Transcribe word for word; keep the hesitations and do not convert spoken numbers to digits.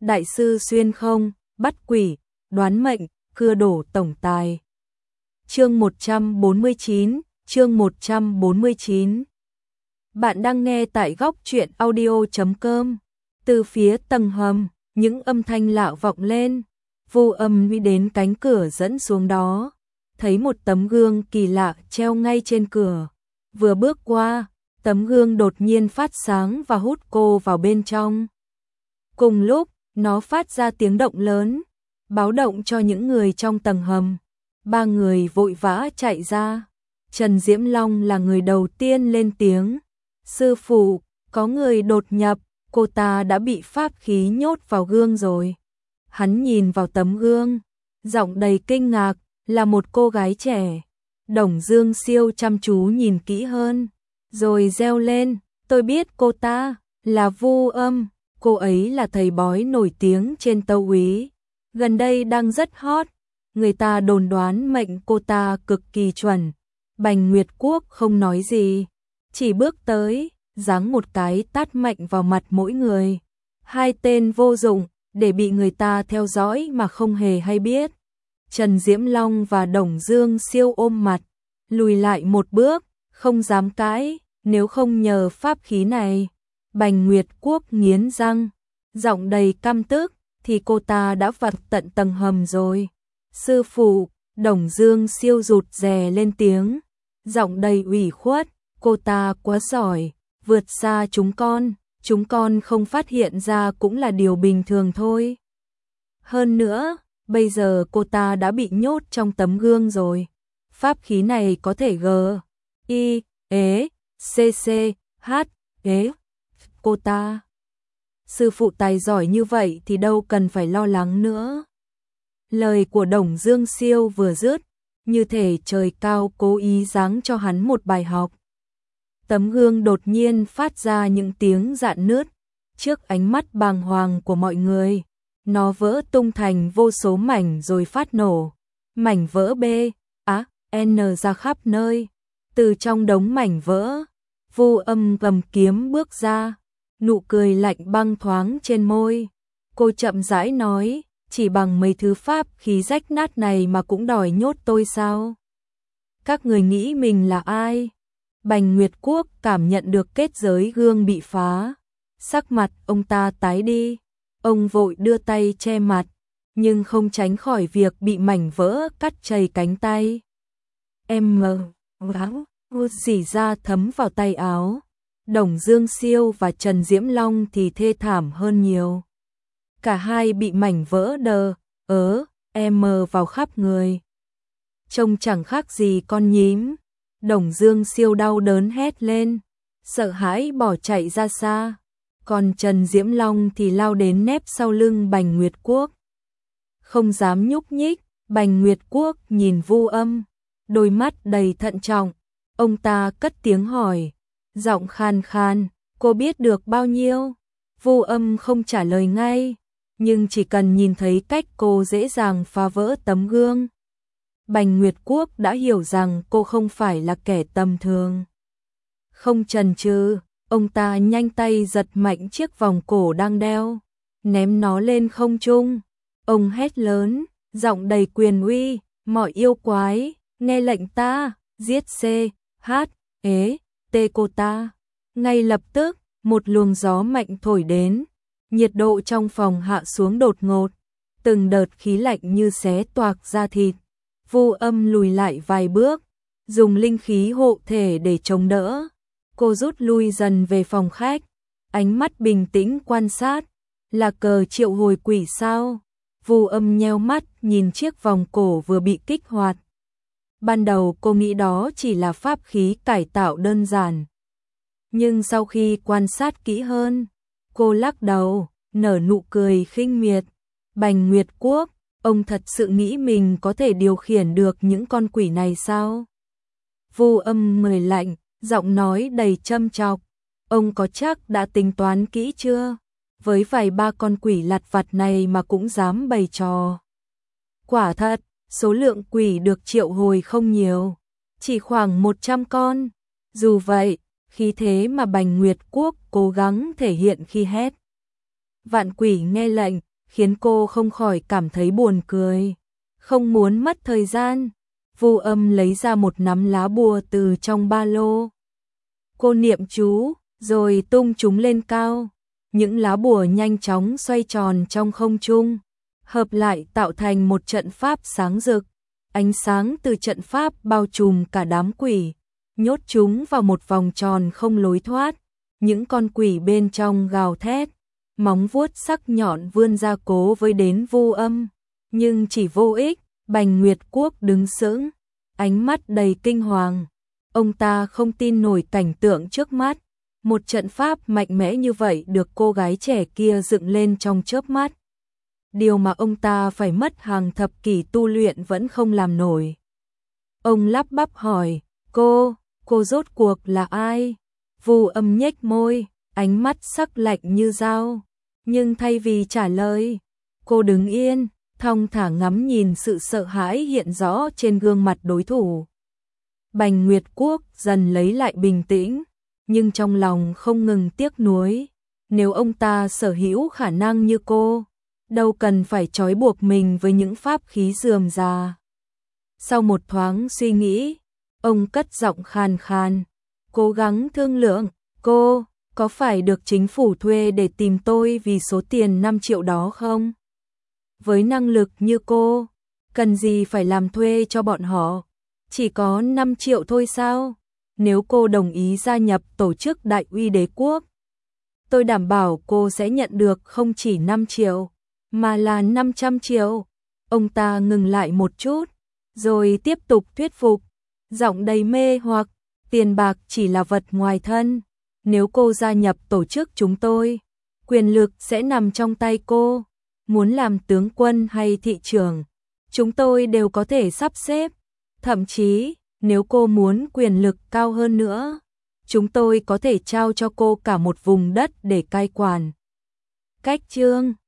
đại sư xuyên không, bắt quỷ, đoán mệnh, cưa đổ tổng tài. Chương một trăm bốn mươi chín, chương một trăm bốn mươi chín. Bạn đang nghe tại góc truyện audio chấm com. Từ phía tầng hầm, những âm thanh lạ vọng lên. Vô Âm đi đến cánh cửa dẫn xuống đó, thấy một tấm gương kỳ lạ treo ngay trên cửa. Vừa bước qua, tấm gương đột nhiên phát sáng và hút cô vào bên trong. Cùng lúc, nó phát ra tiếng động lớn, báo động cho những người trong tầng hầm. Ba người vội vã chạy ra. Trần Diễm Long là người đầu tiên lên tiếng. Sư phụ, có người đột nhập, cô ta đã bị pháp khí nhốt vào gương rồi. Hắn nhìn vào tấm gương, giọng đầy kinh ngạc, là một cô gái trẻ. Đồng Dương Siêu chăm chú nhìn kỹ hơn, rồi reo lên, tôi biết cô ta, là Vô Âm, cô ấy là thầy bói nổi tiếng trên Tâu Úy. Gần đây đang rất hot, người ta đồn đoán mệnh cô ta cực kỳ chuẩn. Bành Nguyệt Quốc không nói gì, chỉ bước tới, giáng một cái tát mạnh vào mặt mỗi người. Hai tên vô dụng, để bị người ta theo dõi mà không hề hay biết. Trần Diễm Long và Đồng Dương Siêu ôm mặt, lùi lại một bước, không dám cãi, nếu không nhờ pháp khí này. Bành Nguyệt Quốc nghiến răng, giọng đầy căm tức, thì cô ta đã vặt tận tầng hầm rồi. Sư phụ, Đồng Dương Siêu rụt rè lên tiếng, giọng đầy ủy khuất, cô ta quá giỏi, vượt xa chúng con, chúng con không phát hiện ra cũng là điều bình thường thôi. Hơn nữa, bây giờ cô ta đã bị nhốt trong tấm gương rồi. Pháp khí này có thể G, I, E, C, C, H, E, cô ta. Sư phụ tài giỏi như vậy thì đâu cần phải lo lắng nữa. Lời của Đồng Dương Siêu vừa dứt, như thể trời cao cố ý giáng cho hắn một bài học. Tấm gương đột nhiên phát ra những tiếng rạn nứt, trước ánh mắt bàng hoàng của mọi người. Nó vỡ tung thành vô số mảnh rồi phát nổ. Mảnh vỡ B, A, N ra khắp nơi. Từ trong đống mảnh vỡ, Vô Âm cầm kiếm bước ra, nụ cười lạnh băng thoáng trên môi. Cô chậm rãi nói, chỉ bằng mấy thứ pháp khí rách nát này mà cũng đòi nhốt tôi sao? Các người nghĩ mình là ai? Bành Nguyệt Quốc cảm nhận được kết giới gương bị phá. Sắc mặt ông ta tái đi. Ông vội đưa tay che mặt, nhưng không tránh khỏi việc bị mảnh vỡ cắt chảy cánh tay. Em mờ, áo, dỉ ra thấm vào tay áo. Đồng Dương Siêu và Trần Diễm Long thì thê thảm hơn nhiều. Cả hai bị mảnh vỡ đờ, ớ, em vào khắp người. Trông chẳng khác gì con nhím. Đồng Dương Siêu đau đớn hét lên, sợ hãi bỏ chạy ra xa. Còn Trần Diễm Long thì lao đến nép sau lưng Bành Nguyệt Quốc. Không dám nhúc nhích, Bành Nguyệt Quốc nhìn Vô Âm, đôi mắt đầy thận trọng. Ông ta cất tiếng hỏi, giọng khan khan, cô biết được bao nhiêu? Vô Âm không trả lời ngay, nhưng chỉ cần nhìn thấy cách cô dễ dàng phá vỡ tấm gương, Bành Nguyệt Quốc đã hiểu rằng cô không phải là kẻ tầm thường. Không chần chừ, ông ta nhanh tay giật mạnh chiếc vòng cổ đang đeo, ném nó lên không trung. Ông hét lớn, giọng đầy quyền uy, mọi yêu quái, nghe lệnh ta, giết C, H, E, T cô ta. Ngay lập tức, một luồng gió mạnh thổi đến, nhiệt độ trong phòng hạ xuống đột ngột, từng đợt khí lạnh như xé toạc da thịt. Vô Âm lùi lại vài bước, dùng linh khí hộ thể để chống đỡ. Cô rút lui dần về phòng khách, ánh mắt bình tĩnh quan sát, là cờ triệu hồi quỷ sao? Vô Âm nheo mắt nhìn chiếc vòng cổ vừa bị kích hoạt. Ban đầu cô nghĩ đó chỉ là pháp khí cải tạo đơn giản. Nhưng sau khi quan sát kỹ hơn, cô lắc đầu, nở nụ cười khinh miệt. Bành Nguyệt Quốc, ông thật sự nghĩ mình có thể điều khiển được những con quỷ này sao? Vô Âm mời lạnh, giọng nói đầy châm chọc. Ông có chắc đã tính toán kỹ chưa? Với vài ba con quỷ lặt vặt này mà cũng dám bày trò. Quả thật, số lượng quỷ được triệu hồi không nhiều, chỉ khoảng một trăm con. Dù vậy, khí thế mà Bành Nguyệt Quốc cố gắng thể hiện khi hét vạn quỷ nghe lệnh, khiến cô không khỏi cảm thấy buồn cười. Không muốn mất thời gian, Vu Âm lấy ra một nắm lá bùa từ trong ba lô. Cô niệm chú, rồi tung chúng lên cao. Những lá bùa nhanh chóng xoay tròn trong không trung, hợp lại tạo thành một trận pháp sáng rực. Ánh sáng từ trận pháp bao trùm cả đám quỷ, nhốt chúng vào một vòng tròn không lối thoát. Những con quỷ bên trong gào thét, móng vuốt sắc nhọn vươn ra cố với đến Vu Âm, nhưng chỉ vô ích. Bành Nguyệt Quốc đứng sững, ánh mắt đầy kinh hoàng. Ông ta không tin nổi cảnh tượng trước mắt. Một trận pháp mạnh mẽ như vậy được cô gái trẻ kia dựng lên trong chớp mắt. Điều mà ông ta phải mất hàng thập kỷ tu luyện vẫn không làm nổi. Ông lắp bắp hỏi, cô, cô rốt cuộc là ai? Vu Âm nhếch môi, ánh mắt sắc lạnh như dao. Nhưng thay vì trả lời, cô đứng yên, thong thả ngắm nhìn sự sợ hãi hiện rõ trên gương mặt đối thủ. Bành Nguyệt Quốc dần lấy lại bình tĩnh, nhưng trong lòng không ngừng tiếc nuối. Nếu ông ta sở hữu khả năng như cô, đâu cần phải trói buộc mình với những pháp khí rườm rà. Sau một thoáng suy nghĩ, ông cất giọng khàn khàn, cố gắng thương lượng, cô, có phải được chính phủ thuê để tìm tôi vì số tiền năm triệu đó không? Với năng lực như cô, cần gì phải làm thuê cho bọn họ? Chỉ có năm triệu thôi sao? Nếu cô đồng ý gia nhập tổ chức Đại Uy Đế Quốc, tôi đảm bảo cô sẽ nhận được không chỉ năm triệu, mà là năm trăm triệu. Ông ta ngừng lại một chút, rồi tiếp tục thuyết phục, giọng đầy mê hoặc, tiền bạc chỉ là vật ngoài thân. Nếu cô gia nhập tổ chức chúng tôi, quyền lực sẽ nằm trong tay cô. Muốn làm tướng quân hay thị trưởng, chúng tôi đều có thể sắp xếp. Thậm chí, nếu cô muốn quyền lực cao hơn nữa, chúng tôi có thể trao cho cô cả một vùng đất để cai quản. Cách chương